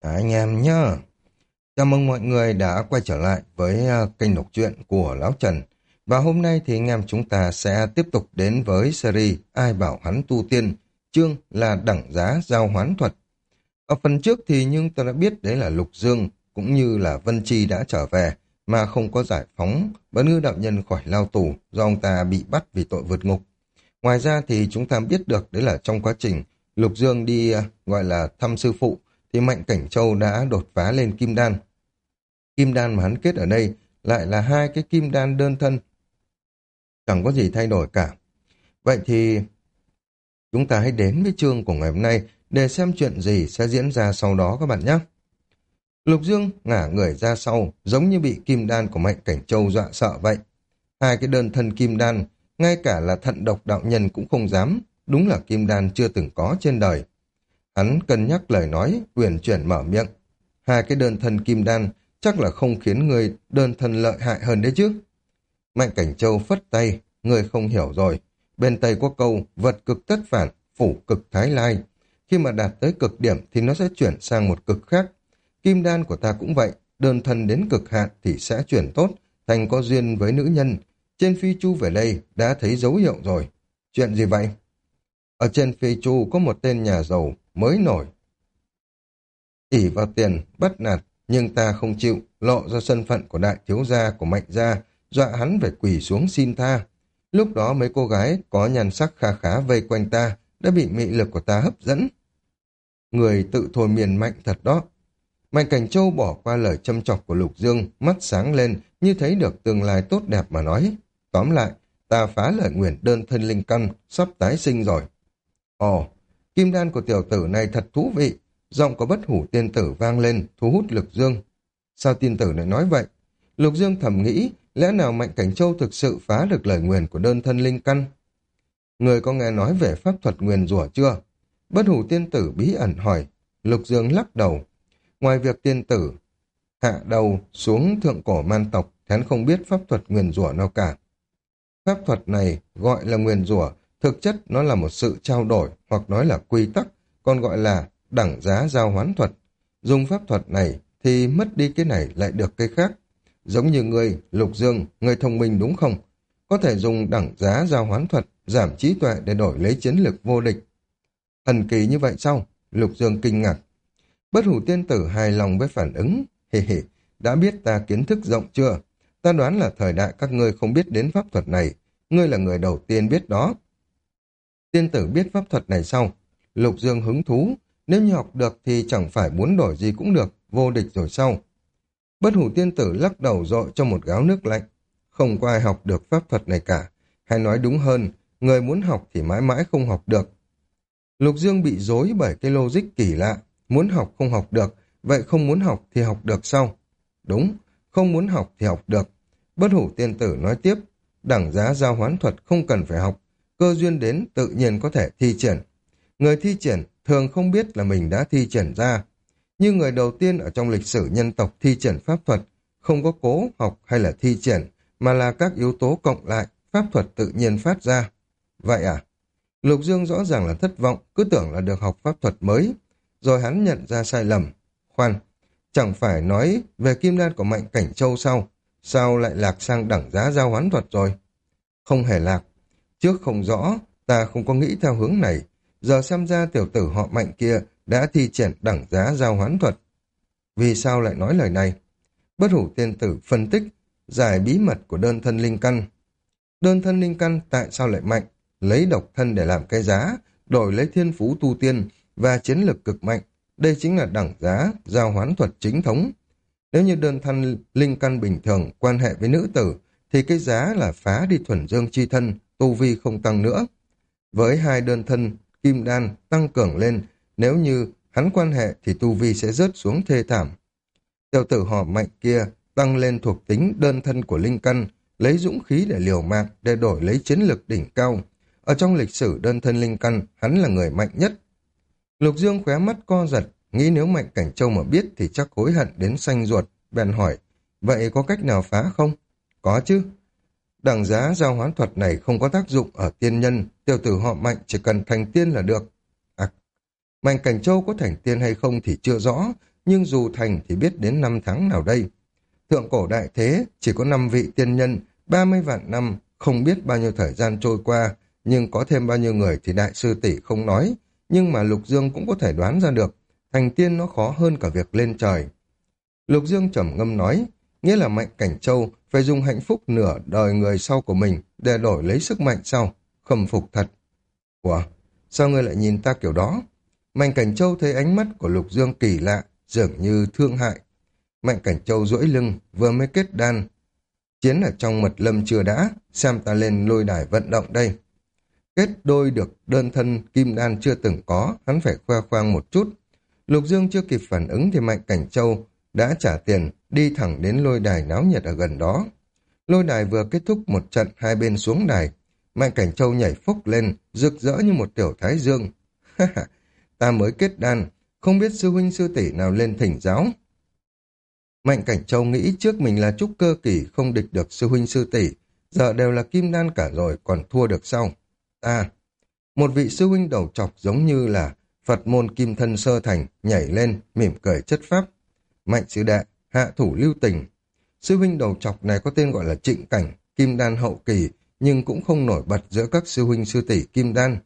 Anh em nhá. Chào mừng mọi người đã quay trở lại với kênh đọc truyện của Lão Trần. Và hôm nay thì anh em chúng ta sẽ tiếp tục đến với series Ai bảo hắn tu tiên, chương là đẳng giá giao hoán thuật. Ở phần trước thì nhưng tôi đã biết đấy là Lục Dương cũng như là Vân Chi đã trở về mà không có giải phóng Bá Ngư đạo nhân khỏi lao tù do ông ta bị bắt vì tội vượt ngục. Ngoài ra thì chúng ta biết được đấy là trong quá trình Lục Dương đi gọi là thăm sư phụ thì Mạnh Cảnh Châu đã đột phá lên kim đan. Kim đan mà hắn kết ở đây lại là hai cái kim đan đơn thân, chẳng có gì thay đổi cả. Vậy thì chúng ta hãy đến với chương của ngày hôm nay để xem chuyện gì sẽ diễn ra sau đó các bạn nhé. Lục Dương ngả người ra sau, giống như bị kim đan của Mạnh Cảnh Châu dọa sợ vậy. Hai cái đơn thân kim đan, ngay cả là thận độc đạo nhân cũng không dám, đúng là kim đan chưa từng có trên đời. Hắn cân nhắc lời nói, uyển chuyển mở miệng. Hai cái đơn thân kim đan chắc là không khiến người đơn thân lợi hại hơn đấy chứ. Mạnh Cảnh Châu phất tay, người không hiểu rồi. Bên Tây có câu, vật cực tất phản, phủ cực thái lai. Khi mà đạt tới cực điểm thì nó sẽ chuyển sang một cực khác. Kim đan của ta cũng vậy, đơn thân đến cực hạn thì sẽ chuyển tốt, thành có duyên với nữ nhân. Trên phi chu về đây đã thấy dấu hiệu rồi. Chuyện gì vậy? Ở trên phi chu có một tên nhà giàu mới nổi. Ỷ vào tiền, bắt nạt, nhưng ta không chịu, lộ ra thân phận của đại thiếu gia của Mạnh gia, dọa hắn phải quỳ xuống xin tha. Lúc đó mấy cô gái có nhan sắc kha khá vây quanh ta, đã bị mị lực của ta hấp dẫn. Người tự thôi miên mạnh thật đó. Mạnh Cảnh Châu bỏ qua lời châm chọc của Lục Dương, mắt sáng lên như thấy được tương lai tốt đẹp mà nói. Tóm lại, ta phá lời nguyền đơn thân linh căn, sắp tái sinh rồi. Ồ, kim đan của tiểu tử này thật thú vị. Giọng của Bất Hủ tiên tử vang lên, thu hút Lục Dương. Sao tiên tử lại nói vậy? Lục Dương thầm nghĩ, lẽ nào Mạnh Cảnh Châu thực sự phá được lời nguyền của đơn thân linh căn? Người có nghe nói về pháp thuật nguyền rủa chưa? Bất Hủ tiên tử bí ẩn hỏi. Lục Dương lắc đầu. Ngoài việc tiên tử hạ đầu xuống thượng cổ man tộc, hắn không biết pháp thuật nguyền rủa nào cả. Pháp thuật này gọi là nguyền rủa, thực chất nó là một sự trao đổi hoặc nói là quy tắc, còn gọi là đẳng giá giao hoán thuật. Dùng pháp thuật này thì mất đi cái này lại được cái khác. Giống như người, Lục Dương, người thông minh đúng không? Có thể dùng đẳng giá giao hoán thuật, giảm trí tuệ để đổi lấy chiến lược vô địch. Thần kỳ như vậy sao? Lục Dương kinh ngạc. Bất Hủ tiên tử hài lòng với phản ứng. Hì hì, đã biết ta kiến thức rộng chưa? Ta đoán là thời đại các ngươi không biết đến pháp thuật này. Ngươi là người đầu tiên biết đó. Tiên tử biết pháp thuật này sau. Lục Dương hứng thú. Nếu như học được thì chẳng phải muốn đổi gì cũng được, vô địch rồi sau. Bất Hủ tiên tử lắc đầu dội cho một gáo nước lạnh. Không có ai học được pháp thuật này cả. Hay nói đúng hơn, người muốn học thì mãi mãi không học được. Lục Dương bị dối bởi cái logic kỳ lạ. Muốn học không học được, vậy không muốn học thì học được sao? Đúng, không muốn học thì học được. Bất Hủ tiên tử nói tiếp, đẳng giá giao hoán thuật không cần phải học. Cơ duyên đến tự nhiên có thể thi triển. Người thi triển thường không biết là mình đã thi triển ra. Như người đầu tiên ở trong lịch sử nhân tộc thi triển pháp thuật, không có cố học hay là thi triển, mà là các yếu tố cộng lại, pháp thuật tự nhiên phát ra. Vậy à? Lục Dương rõ ràng là thất vọng, cứ tưởng là được học pháp thuật mới. Rồi hắn nhận ra sai lầm. Khoan, chẳng phải nói về kim đan của Mạnh Cảnh Châu sao? Sao lại lạc sang đẳng giá giao hoán thuật rồi? Không hề lạc. Trước không rõ, ta không có nghĩ theo hướng này. Giờ xem ra tiểu tử họ Mạnh kia đã thi triển đẳng giá giao hoán thuật. Vì sao lại nói lời này? Bất Hủ tiên tử phân tích, giải bí mật của đơn thân linh căn. Đơn thân linh căn tại sao lại mạnh? Lấy độc thân để làm cái giá, đổi lấy thiên phú tu tiên và chiến lực cực mạnh. Đây chính là đẳng giá, giao hoán thuật chính thống. Nếu như đơn thân linh căn bình thường quan hệ với nữ tử, thì cái giá là phá đi thuần dương chi thân, tu vi không tăng nữa. Với hai đơn thân kim đan tăng cường lên, nếu như hắn quan hệ thì tu vi sẽ rớt xuống thê thảm. Tiểu tử họ Mạnh kia tăng lên thuộc tính đơn thân của linh căn, lấy dũng khí để liều mạng để đổi lấy chiến lực đỉnh cao. Ở trong lịch sử đơn thân linh căn, hắn là người mạnh nhất. Lục Dương khóe mắt co giật, nghĩ nếu Mạnh Cảnh Châu mà biết thì chắc hối hận đến xanh ruột, bèn hỏi, vậy có cách nào phá không? Có chứ. Đẳng giá giao hoán thuật này không có tác dụng ở tiên nhân, tiểu tử họ Mạnh chỉ cần thành tiên là được. À, Mạnh Cảnh Châu có thành tiên hay không thì chưa rõ, nhưng dù thành thì biết đến năm tháng nào đây. Thượng cổ đại thế, chỉ có 5 vị tiên nhân, 30 vạn năm, không biết bao nhiêu thời gian trôi qua, nhưng có thêm bao nhiêu người thì đại sư tỷ không nói, nhưng mà Lục Dương cũng có thể đoán ra được, thành tiên nó khó hơn cả việc lên trời. Lục Dương trầm ngâm nói, nghĩa là Mạnh Cảnh Châu phải dùng hạnh phúc nửa đời người sau của mình để đổi lấy sức mạnh sau, khâm phục thật. Ủa, sao ngươi lại nhìn ta kiểu đó? Mạnh Cảnh Châu thấy ánh mắt của Lục Dương kỳ lạ, dường như thương hại. Mạnh Cảnh Châu duỗi lưng, vừa mới kết đan. Chiến ở trong mật lâm chưa đã, xem ta lên lôi đài vận động đây. Kết đôi được đơn thân kim đan chưa từng có, hắn phải khoe khoang một chút. Lục Dương chưa kịp phản ứng thì Mạnh Cảnh Châu đã trả tiền, đi thẳng đến lôi đài náo nhiệt ở gần đó. Lôi đài vừa kết thúc một trận, hai bên xuống đài. Mạnh Cảnh Châu nhảy phúc lên, rực rỡ như một tiểu thái dương. Ta mới kết đan, không biết sư huynh sư tỷ nào lên thỉnh giáo. Mạnh Cảnh Châu nghĩ trước mình là trúc cơ kỳ không địch được sư huynh sư tỷ, giờ đều là kim đan cả rồi còn thua được sao? Một vị sư huynh đầu trọc giống như là Phật môn kim thân sơ thành nhảy lên, mỉm cười chất phác. Mạnh sư đệ, hạ thủ lưu tình. Sư huynh đầu trọc này có tên gọi là Trịnh Cảnh, kim đan hậu kỳ, nhưng cũng không nổi bật giữa các sư huynh sư tỷ kim đan.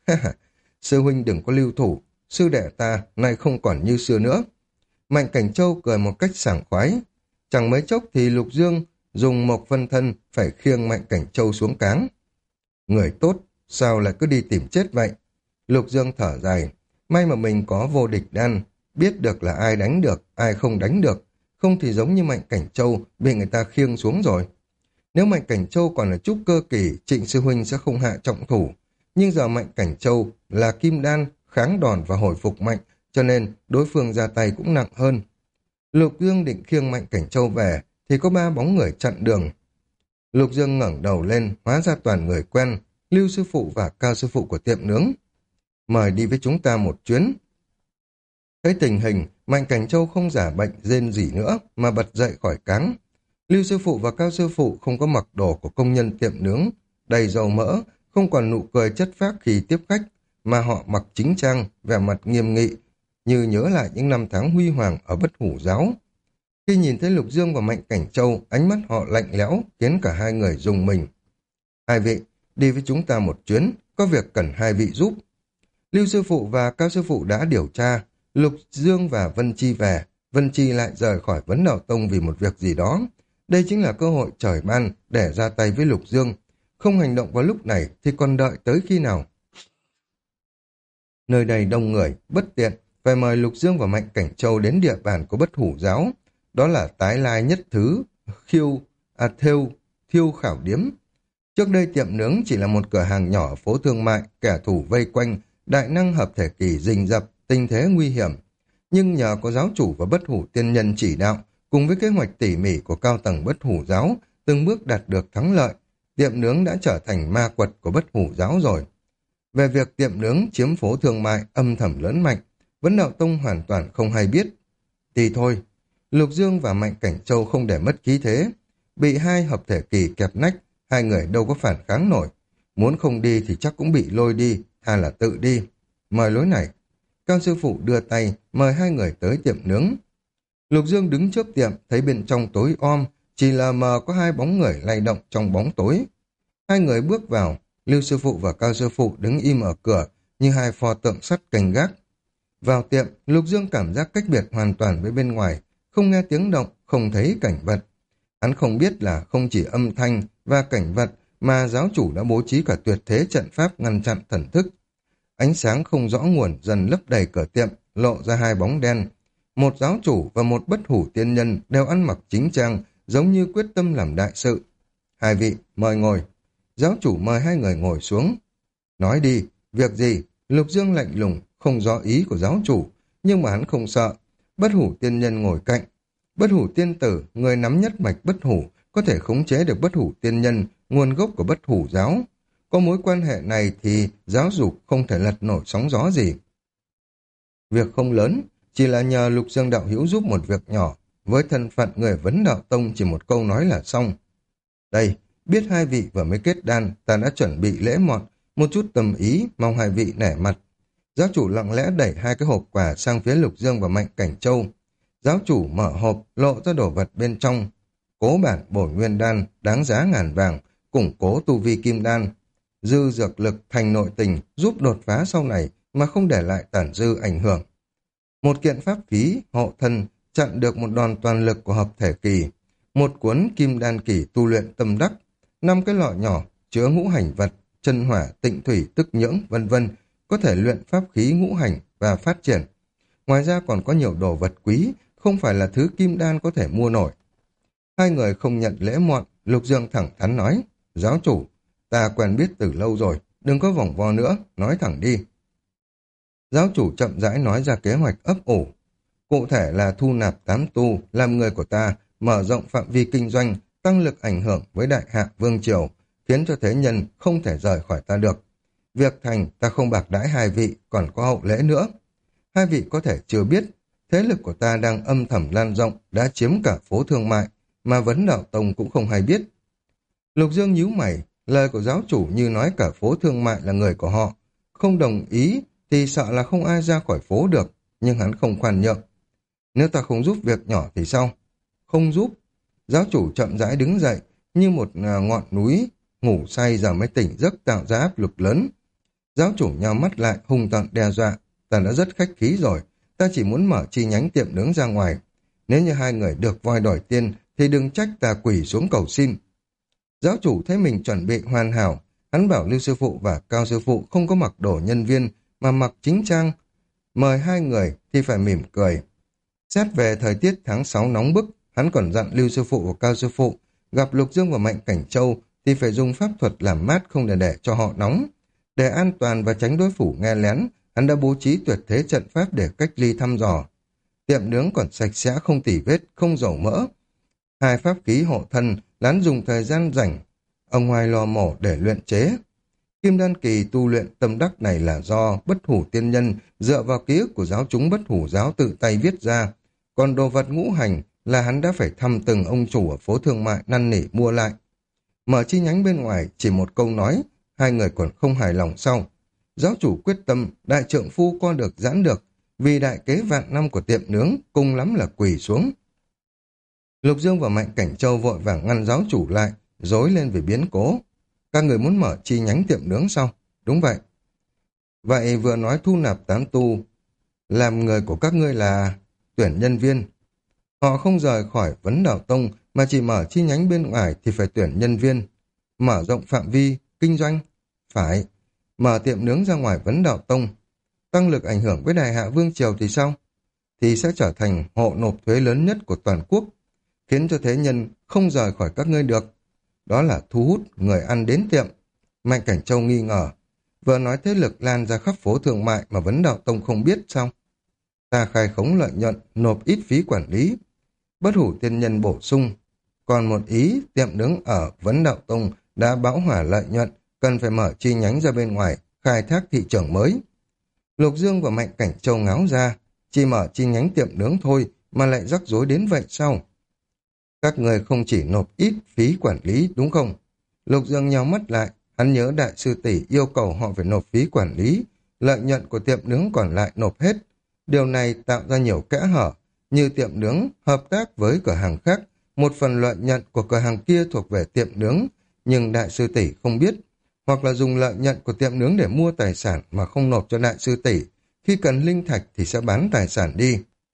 Sư huynh đừng có lưu thủ, sư đệ ta nay không còn như xưa nữa. Mạnh Cảnh Châu cười một cách sảng khoái. Chẳng mấy chốc thì Lục Dương dùng một phân thân phải khiêng Mạnh Cảnh Châu xuống cáng. Người tốt, sao lại cứ đi tìm chết vậy? Lục Dương thở dài. May mà mình có vô địch đan, biết được là ai đánh được, ai không đánh được. Không thì giống như Mạnh Cảnh Châu bị người ta khiêng xuống rồi. Nếu Mạnh Cảnh Châu còn là trúc cơ kỳ, Trịnh sư huynh sẽ không hạ trọng thủ. Nhưng giờ Mạnh Cảnh Châu là kim đan, kháng đòn và hồi phục mạnh, cho nên đối phương ra tay cũng nặng hơn. Lục Dương định khiêng Mạnh Cảnh Châu về, thì có 3 bóng người chặn đường. Lục Dương ngẩng đầu lên, hóa ra toàn người quen, Lưu sư phụ và Cao sư phụ của tiệm nướng. Mời đi với chúng ta một chuyến. Thấy tình hình, Mạnh Cảnh Châu không giả bệnh rên gì nữa, mà bật dậy khỏi cáng. Lưu sư phụ và Cao sư phụ không có mặc đồ của công nhân tiệm nướng, đầy dầu mỡ, không còn nụ cười chất phác khi tiếp khách, mà họ mặc chính trang, vẻ mặt nghiêm nghị, như nhớ lại những năm tháng huy hoàng ở Bất Hủ giáo. Khi nhìn thấy Lục Dương và Mạnh Cảnh Châu, ánh mắt họ lạnh lẽo, khiến cả hai người rùng mình. Hai vị, đi với chúng ta một chuyến, có việc cần hai vị giúp. Lưu sư phụ và Cao sư phụ đã điều tra, Lục Dương và Vân Chi về, Vân Chi lại rời khỏi Vấn Đạo Tông vì một việc gì đó. Đây chính là cơ hội trời ban để ra tay với Lục Dương. Không hành động vào lúc này thì còn đợi tới khi nào? Nơi đây đông người, bất tiện, phải mời Lục Dương và Mạnh Cảnh Châu đến địa bàn của Bất Hủ giáo. Đó là tái lai nhất thứ, thiêu khảo điếm. Trước đây tiệm nướng chỉ là một cửa hàng nhỏ ở phố thương mại, kẻ thù vây quanh, đại năng hợp thể kỳ rình rập, tình thế nguy hiểm. Nhưng nhờ có giáo chủ và Bất Hủ tiên nhân chỉ đạo, cùng với kế hoạch tỉ mỉ của cao tầng Bất Hủ giáo, từng bước đạt được thắng lợi, tiệm nướng đã trở thành ma quật của Bất Hủ giáo rồi. Về việc tiệm nướng chiếm phố thương mại âm thầm lớn mạnh, Vấn Đạo Tông hoàn toàn không hay biết. Thì thôi, Lục Dương và Mạnh Cảnh Châu không để mất khí thế, bị hai hợp thể kỳ kẹp nách, hai người đâu có phản kháng nổi. Muốn không đi thì chắc cũng bị lôi đi, hay là tự đi. Mời lối này. Cao sư phụ đưa tay, mời hai người tới tiệm nướng. Lục Dương đứng trước tiệm, thấy bên trong tối om, chỉ lờ mờ có hai bóng người lay động trong bóng tối. Hai người bước vào, Lưu sư phụ và Cao sư phụ đứng im ở cửa, như hai pho tượng sắt canh gác. Vào tiệm, Lục Dương cảm giác cách biệt hoàn toàn với bên ngoài, không nghe tiếng động, không thấy cảnh vật. Hắn không biết là không chỉ âm thanh và cảnh vật mà giáo chủ đã bố trí cả tuyệt thế trận pháp ngăn chặn thần thức. Ánh sáng không rõ nguồn dần lấp đầy cửa tiệm, lộ ra hai bóng đen. Một giáo chủ và một Bất Hủ tiên nhân đều ăn mặc chính trang, giống như quyết tâm làm đại sự. Hai vị, mời ngồi. Giáo chủ mời hai người ngồi xuống. Nói đi, việc gì? Lục Dương lạnh lùng, không rõ ý của giáo chủ, nhưng mà hắn không sợ. Bất Hủ tiên nhân ngồi cạnh. Bất Hủ tiên tử, người nắm nhất mạch Bất Hủ, có thể khống chế được Bất Hủ tiên nhân, nguồn gốc của Bất Hủ giáo. Có mối quan hệ này thì giáo dục không thể lật nổi sóng gió gì. Việc không lớn, chỉ là nhờ Lục Dương đạo hữu giúp một việc nhỏ, với thân phận người Vấn Đạo Tông chỉ một câu nói là xong. Đây, biết hai vị vừa mới kết đan, ta đã chuẩn bị lễ mọn, một chút tâm ý, mong hai vị nể mặt. Giáo chủ lặng lẽ đẩy hai cái hộp quà sang phía Lục Dương và Mạnh Cảnh Châu. Giáo chủ mở hộp, lộ ra đồ vật bên trong. Cố bản bổn nguyên đan, đáng giá ngàn vàng, củng cố tu vi kim đan. Dư dược lực thành nội tình, giúp đột phá sau này mà không để lại tản dư ảnh hưởng. Một kiện pháp khí, hộ thân, chặn được một đòn toàn lực của hợp thể kỳ. Một cuốn kim đan kỳ tu luyện tâm đắc. 5 cái lọ nhỏ, chứa ngũ hành vật, chân hỏa, tịnh thủy, tức nhưỡng, vân vân, có thể luyện pháp khí ngũ hành và phát triển. Ngoài ra còn có nhiều đồ vật quý, không phải là thứ kim đan có thể mua nổi. Hai người không nhận lễ mọn, Lục Dương thẳng thắn nói, giáo chủ, ta quen biết từ lâu rồi, đừng có vòng vo nữa, nói thẳng đi. Giáo chủ chậm rãi nói ra kế hoạch ấp ủ. Cụ thể là thu nạp 8 tu, làm người của ta, mở rộng phạm vi kinh doanh, tăng lực ảnh hưởng với đại hạ vương triều, khiến cho thế nhân không thể rời khỏi ta được. Việc thành ta không bạc đãi hai vị, còn có hậu lễ nữa. Hai vị có thể chưa biết, thế lực của ta đang âm thầm lan rộng, đã chiếm cả phố thương mại, mà Vấn Đạo Tông cũng không hay biết. Lục Dương nhíu mày, lời của giáo chủ như nói cả phố thương mại là người của họ. Không đồng ý thì sợ là không ai ra khỏi phố được, nhưng hắn không khoan nhượng. Nếu ta không giúp việc nhỏ thì sao? Không giúp. Giáo chủ chậm rãi đứng dậy, như một ngọn núi, ngủ say giờ mới tỉnh giấc tạo ra áp lực lớn. Giáo chủ nhao mắt lại, hung tợn đe dọa. Ta đã rất khách khí rồi, ta chỉ muốn mở chi nhánh tiệm nướng ra ngoài. Nếu như hai người được voi đòi tiền, thì đừng trách ta quỳ xuống cầu xin. Giáo chủ thấy mình chuẩn bị hoàn hảo, hắn bảo Lưu sư phụ và Cao sư phụ không có mặc đồ nhân viên, mà mặc chính trang. Mời hai người thì phải mỉm cười. Xét về thời tiết tháng 6 nóng bức, hắn còn dặn Lưu sư phụ và Cao sư phụ, gặp Lục Dương và Mạnh Cảnh Châu thì phải dùng pháp thuật làm mát không để cho họ nóng. Để an toàn và tránh đối thủ nghe lén, hắn đã bố trí tuyệt thế trận pháp để cách ly thăm dò. Tiệm nướng còn sạch sẽ, không tỉ vết, không dầu mỡ. Hai pháp khí hộ thân, hắn dùng thời gian rảnh ông ngoài lò mổ để luyện chế. Kim đan kỳ tu luyện tâm đắc này là do Bất Hủ tiên nhân dựa vào ký ức của giáo chúng Bất Hủ giáo tự tay viết ra. Còn đồ vật ngũ hành là hắn đã phải thăm từng ông chủ ở phố thương mại năn nỉ mua lại. Mở chi nhánh bên ngoài chỉ một câu nói, hai người còn không hài lòng sau. Giáo chủ quyết tâm đại trượng phu co được giãn được, vì đại kế vạn năm của tiệm nướng cùng lắm là quỳ xuống. Lục Dương và Mạnh Cảnh Châu vội vàng ngăn giáo chủ lại, rối lên vì biến cố. Các người muốn mở chi nhánh tiệm nướng sao? Đúng vậy. Vậy vừa nói thu nạp 8 tu, làm người của các ngươi là tuyển nhân viên. Họ không rời khỏi Vấn Đạo Tông mà chỉ mở chi nhánh bên ngoài thì phải tuyển nhân viên. Mở rộng phạm vi, kinh doanh. Phải. Mở tiệm nướng ra ngoài Vấn Đạo Tông. Tăng lực ảnh hưởng với đại hạ vương triều thì sao? Thì sẽ trở thành hộ nộp thuế lớn nhất của toàn quốc, khiến cho thế nhân không rời khỏi các ngươi được. Đó là thu hút người ăn đến tiệm. Mạnh Cảnh Châu nghi ngờ. Vừa nói thế lực lan ra khắp phố thương mại mà Vấn Đạo Tông không biết sao? Ta khai khống lợi nhuận, nộp ít phí quản lý. Bất Hủ tiên nhân bổ sung. Còn một ý, tiệm nướng ở Vấn Đạo Tông đã bão hỏa lợi nhuận, cần phải mở chi nhánh ra bên ngoài, khai thác thị trường mới. Lục Dương và Mạnh Cảnh Châu ngáo ra, chỉ mở chi nhánh tiệm nướng thôi mà lại rắc rối đến vậy sao? Các người không chỉ nộp ít phí quản lý đúng không? Lục Dương nhào mắt lại, hắn nhớ đại sư tỷ yêu cầu họ phải nộp phí quản lý, lợi nhuận của tiệm nướng còn lại nộp hết. Điều này tạo ra nhiều kẽ hở, như tiệm nướng hợp tác với cửa hàng khác, một phần lợi nhuận của cửa hàng kia thuộc về tiệm nướng, nhưng đại sư tỷ không biết, hoặc là dùng lợi nhuận của tiệm nướng để mua tài sản mà không nộp cho đại sư tỷ, khi cần linh thạch thì sẽ bán tài sản đi.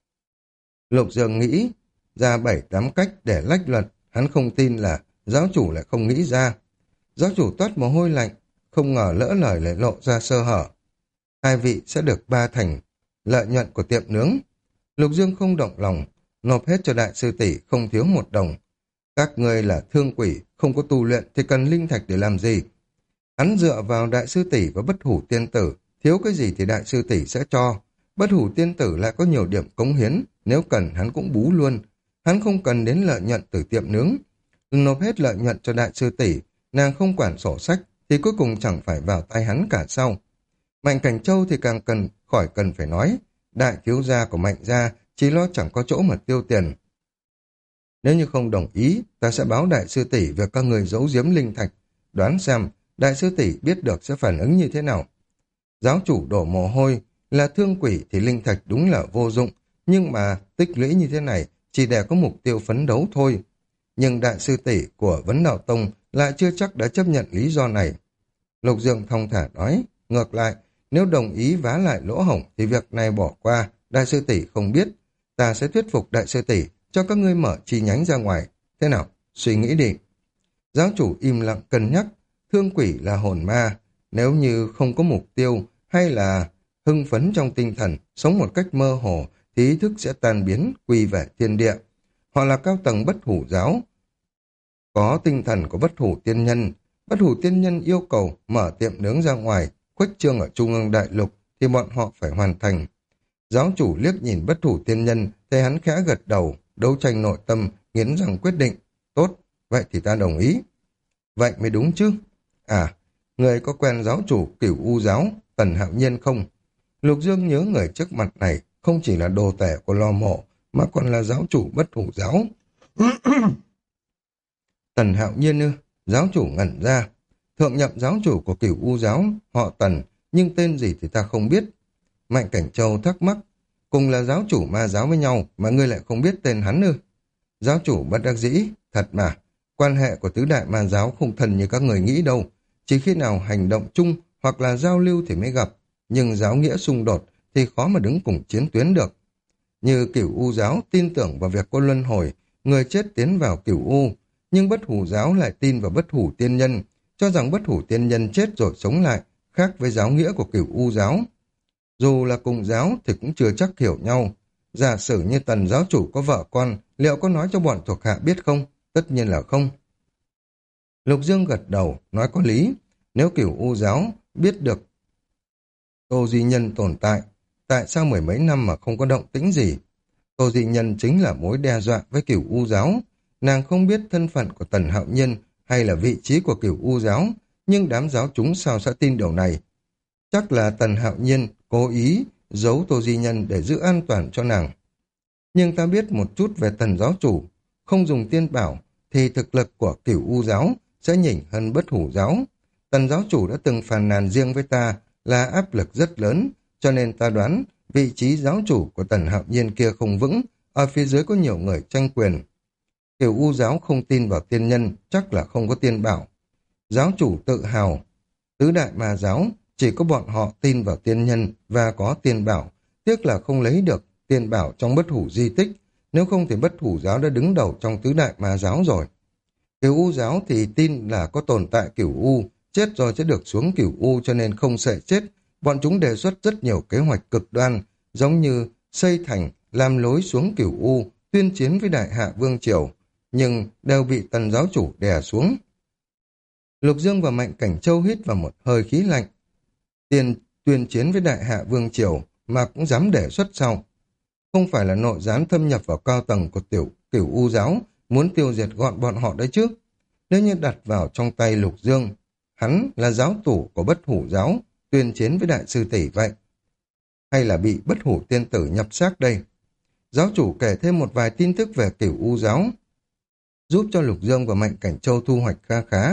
Lục Dương nghĩ ra 7-8 cách để lách luật, hắn không tin là giáo chủ lại không nghĩ ra. Giáo chủ toát mồ hôi lạnh, không ngờ lỡ lời lại lộ ra sơ hở. Hai vị sẽ được 3 thành lợi nhuận của tiệm nướng. Lục Dương không động lòng, nộp hết cho đại sư tỷ không thiếu 1 đồng. Các ngươi là thương quỷ, không có tu luyện thì cần linh thạch để làm gì? Hắn dựa vào đại sư tỷ và Bất Hủ tiên tử, thiếu cái gì thì đại sư tỷ sẽ cho. Bất Hủ tiên tử lại có nhiều điểm cống hiến, nếu cần hắn cũng bú luôn. Hắn không cần đến lợi nhuận từ tiệm nướng. Nộp hết lợi nhuận cho đại sư tỷ, nàng không quản sổ sách, thì cuối cùng chẳng phải vào tay hắn cả sau. Mạnh Cảnh Châu thì càng cần phải nói, đại thiếu gia của Mạnh gia chỉ lo chẳng có chỗ mà tiêu tiền. Nếu như không đồng ý, ta sẽ báo đại sư tỷ việc các người giấu giếm linh thạch, đoán xem đại sư tỷ biết được sẽ phản ứng như thế nào. Giáo chủ đổ mồ hôi, là thương quỷ thì linh thạch đúng là vô dụng, nhưng mà tích lũy như thế này chỉ để có mục tiêu phấn đấu thôi. Nhưng đại sư tỷ của Vấn Đạo Tông lại chưa chắc đã chấp nhận lý do này. Lục Dương thong thả nói, ngược lại, nếu đồng ý vá lại lỗ hổng thì việc này bỏ qua, đại sư tỷ không biết. Ta sẽ thuyết phục đại sư tỷ cho các ngươi mở chi nhánh ra ngoài. Thế nào? Suy nghĩ đi. Giáo chủ im lặng cân nhắc, thương quỷ là hồn ma, nếu như không có mục tiêu hay là hưng phấn trong tinh thần, sống một cách mơ hồ thì ý thức sẽ tan biến, quy về thiên địa. Họ là cao tầng bất hủ giáo, có tinh thần của bất hủ tiên nhân. Bất hủ tiên nhân yêu cầu mở tiệm nướng ra ngoài, khuếch trương ở trung ương đại lục thì bọn họ phải hoàn thành. Giáo chủ liếc nhìn bất hủ tiên nhân, thấy hắn khẽ gật đầu, đấu tranh nội tâm, nghiến răng quyết định. Tốt, vậy thì ta đồng ý. Vậy mới đúng chứ. À, người có quen giáo chủ Cửu U giáo, Tần Hạo Nhiên không? Lục Dương nhớ người trước mặt này không chỉ là đồ tể của Lò Mộ, mà còn là giáo chủ bất hủ giáo. Tần Hạo Nhiên ư? Giáo chủ ngẩn ra. Thượng nhậm giáo chủ của Cửu U giáo, họ Tần, nhưng tên gì thì ta không biết. Mạnh Cảnh Châu thắc mắc, cùng là giáo chủ ma giáo với nhau mà ngươi lại không biết tên hắn ư? Giáo chủ bất đắc dĩ, thật mà, quan hệ của tứ đại ma giáo không thân như các người nghĩ đâu, chỉ khi nào hành động chung hoặc là giao lưu thì mới gặp, nhưng giáo nghĩa xung đột thì khó mà đứng cùng chiến tuyến được. Như Cửu U giáo tin tưởng vào việc có luân hồi, người chết tiến vào Cửu U, nhưng bất hủ giáo lại tin vào bất hủ tiên nhân, cho rằng bất hủ tiên nhân chết rồi sống lại, khác với giáo nghĩa của Cửu U giáo. Dù là cùng giáo thì cũng chưa chắc hiểu nhau. Giả sử như Tần giáo chủ có vợ con, liệu có nói cho bọn thuộc hạ biết không? Tất nhiên là không. Lục Dương gật đầu, nói có lý. Nếu Cửu U giáo biết được Tô Di Nhân tồn tại, tại sao mười mấy năm mà không có động tĩnh gì? Tô Di Nhân chính là mối đe dọa với Cửu U giáo. Nàng không biết thân phận của Tần Hạo Nhiên hay là vị trí của Cửu U giáo, nhưng đám giáo chúng sao sẽ tin điều này? Chắc là Tần Hạo Nhiên cố ý giấu Tô Di Nhân để giữ an toàn cho nàng. Nhưng ta biết một chút về Tần giáo chủ, không dùng tiên bảo thì thực lực của Cửu U giáo sẽ nhỉnh hơn bất hủ giáo. Tần giáo chủ đã từng phàn nàn riêng với ta là áp lực rất lớn, cho nên ta đoán vị trí giáo chủ của Tần Hạo Nhiên kia không vững, ở phía dưới có nhiều người tranh quyền. Cửu U giáo không tin vào tiên nhân, chắc là không có tiên bảo. Giáo chủ tự hào, tứ đại ma giáo, chỉ có bọn họ tin vào tiên nhân và có tiên bảo, tiếc là không lấy được tiên bảo trong bất hủ di tích, nếu không thì bất hủ giáo đã đứng đầu trong tứ đại ma giáo rồi. Cửu U giáo thì tin là có tồn tại Cửu U, chết rồi sẽ được xuống Cửu U cho nên không sợ chết. Bọn chúng đề xuất rất nhiều kế hoạch cực đoan, giống như xây thành, làm lối xuống Cửu U, tuyên chiến với Đại Hạ Vương Triều, nhưng đều bị Tần giáo chủ đè xuống. Lục Dương và Mạnh Cảnh Châu hít vào một hơi khí lạnh. Tuyên chiến với Đại Hạ Vương Triều mà cũng dám đề xuất sau. Không phải là nội gián thâm nhập vào cao tầng của Cửu U giáo, muốn tiêu diệt gọn bọn họ đấy chứ. Nếu như đặt vào trong tay Lục Dương, hắn là giáo chủ của bất hủ giáo, tuyên chiến với đại sư tỷ vậy. Hay là bị bất hủ tiên tử nhập xác đây? Giáo chủ kể thêm một vài tin tức về Cửu U giáo, giúp cho Lục Dương và Mạnh Cảnh Châu thu hoạch kha khá.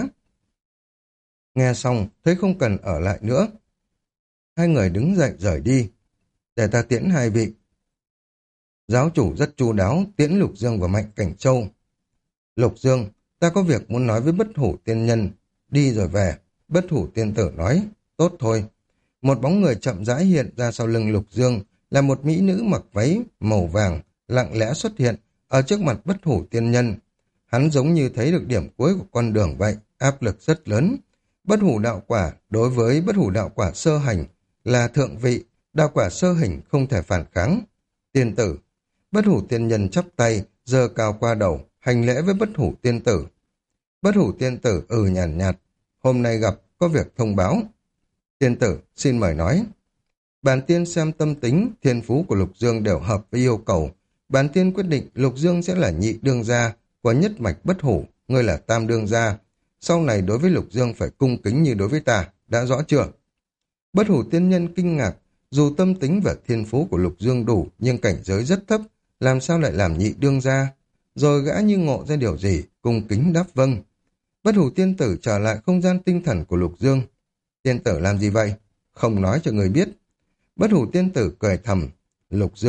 Nghe xong, thấy không cần ở lại nữa. Hai người đứng dậy rời đi. Để ta tiễn hai vị. Giáo chủ rất chu đáo tiễn Lục Dương và Mạnh Cảnh Châu. Lục Dương, ta có việc muốn nói với bất hủ tiên nhân. Đi rồi về. Bất hủ tiên tử nói. Tốt thôi. Một bóng người chậm rãi hiện ra sau lưng Lục Dương, là một mỹ nữ mặc váy màu vàng, lặng lẽ xuất hiện ở trước mặt bất hủ tiên nhân. Hắn giống như thấy được điểm cuối của con đường vậy, áp lực rất lớn. Bất hủ đạo quả đối với bất hủ đạo quả sơ hành là thượng vị, đạo quả sơ hình không thể phản kháng. Tiên tử, bất hủ tiên nhân chắp tay, giơ cao qua đầu, hành lễ với bất hủ tiên tử. Bất hủ tiên tử nhàn nhạt, hôm nay gặp, có việc thông báo. Tiên tử, xin mời nói. Bản tiên xem tâm tính, thiên phú của Lục Dương đều hợp với yêu cầu. Bản tiên quyết định Lục Dương sẽ là nhị đương gia của nhất mạch bất hủ, ngươi là tam đương gia. Sau này đối với Lục Dương phải cung kính như đối với ta, đã rõ chưa? Bất hủ tiên nhân kinh ngạc, dù tâm tính và thiên phú của Lục Dương đủ, nhưng cảnh giới rất thấp, làm sao lại làm nhị đương gia? Rồi gã như ngộ ra điều gì, cung kính đáp vâng. Bất hủ tiên tử trở lại không gian tinh thần của Lục Dương. Tiên tử làm gì vậy? Không nói cho người biết. Bất hủ tiên tử cười thầm. Lục Dương,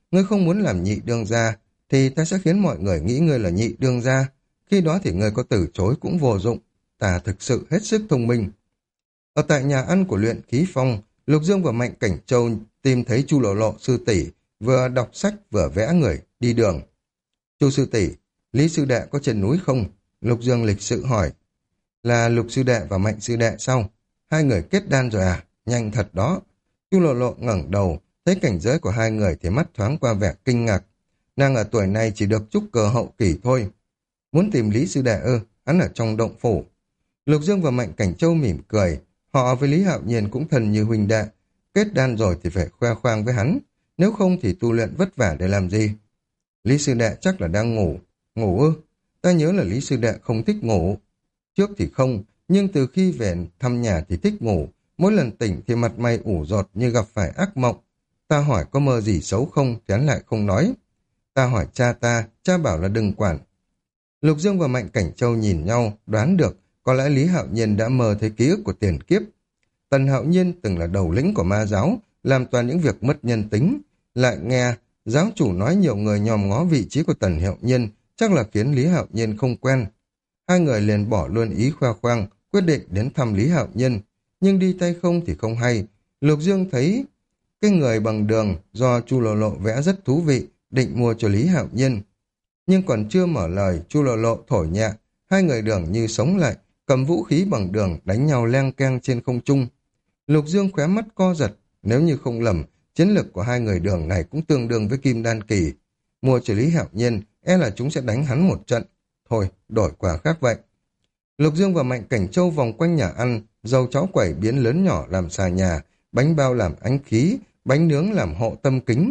ngươi không muốn làm nhị đương gia, thì ta sẽ khiến mọi người nghĩ ngươi là nhị đương gia. Khi đó thì ngươi có từ chối cũng vô dụng. Ta thực sự hết sức thông minh. Ở tại nhà ăn của luyện khí phong, Lục Dương và Mạnh Cảnh Châu tìm thấy Chu Lộ Lộ sư tỷ vừa đọc sách vừa vẽ người đi đường. Chu sư tỷ, Lý sư đệ có trên núi không? Lục Dương lịch sự hỏi. Là Lục sư đệ và Mạnh sư đệ sao? Hai người kết đan rồi à? Nhanh thật đó. Chu Lộ Lộ ngẩng đầu, thấy cảnh giới của hai người thì mắt thoáng qua vẻ kinh ngạc. Nàng ở tuổi này chỉ được trúc cơ hậu kỳ thôi. Muốn tìm Lý sư đệ ư? Hắn ở trong động phủ. Lục Dương và Mạnh Cảnh Châu mỉm cười. Họ với Lý Hạo Nhiên cũng thân như huynh đệ. Kết đan rồi thì phải khoe khoang với hắn. Nếu không thì tu luyện vất vả để làm gì? Lý sư đệ chắc là đang ngủ. Ngủ ư? Ta nhớ là Lý sư đệ không thích ngủ. Trước thì không, nhưng từ khi về thăm nhà thì thích ngủ. Mỗi lần tỉnh thì mặt mày ủ rột như gặp phải ác mộng. Ta hỏi có mơ gì xấu không thì hắn lại không nói. Ta hỏi cha, cha bảo là đừng quản. Lục Dương và Mạnh Cảnh Châu nhìn nhau, đoán được có lẽ Lý Hạo Nhiên đã mơ thấy ký ức của tiền kiếp. Tần Hạo Nhiên từng là đầu lĩnh của ma giáo, làm toàn những việc mất nhân tính. Lại nghe giáo chủ nói nhiều người nhòm ngó vị trí của Tần Hạo Nhiên, chắc là khiến Lý Hạo Nhiên không quen. Hai người liền bỏ luôn ý khoe khoang, quyết định đến thăm Lý Hạo Nhiên. Nhưng đi tay không thì không hay. Lục Dương thấy cái người bằng đường do Chu Lộ Lộ vẽ rất thú vị, định mua cho Lý Hạo Nhiên. Nhưng còn chưa mở lời, Chu Lộ Lộ thổi nhẹ, hai người đường như sống lại, cầm vũ khí bằng đường đánh nhau leng keng trên không trung. Lục Dương khóe mắt co giật, nếu như không lầm, chiến lực của hai người đường này cũng tương đương với Kim Đan Kỳ. Mua cho Lý Hạo Nhiên, e là chúng sẽ đánh hắn một trận. Thôi, đổi quả khác vậy. Lục Dương và Mạnh Cảnh Châu vòng quanh nhà ăn, dầu cháo quẩy biến lớn nhỏ làm xà nhà, bánh bao làm ánh khí, bánh nướng làm hộ tâm kính.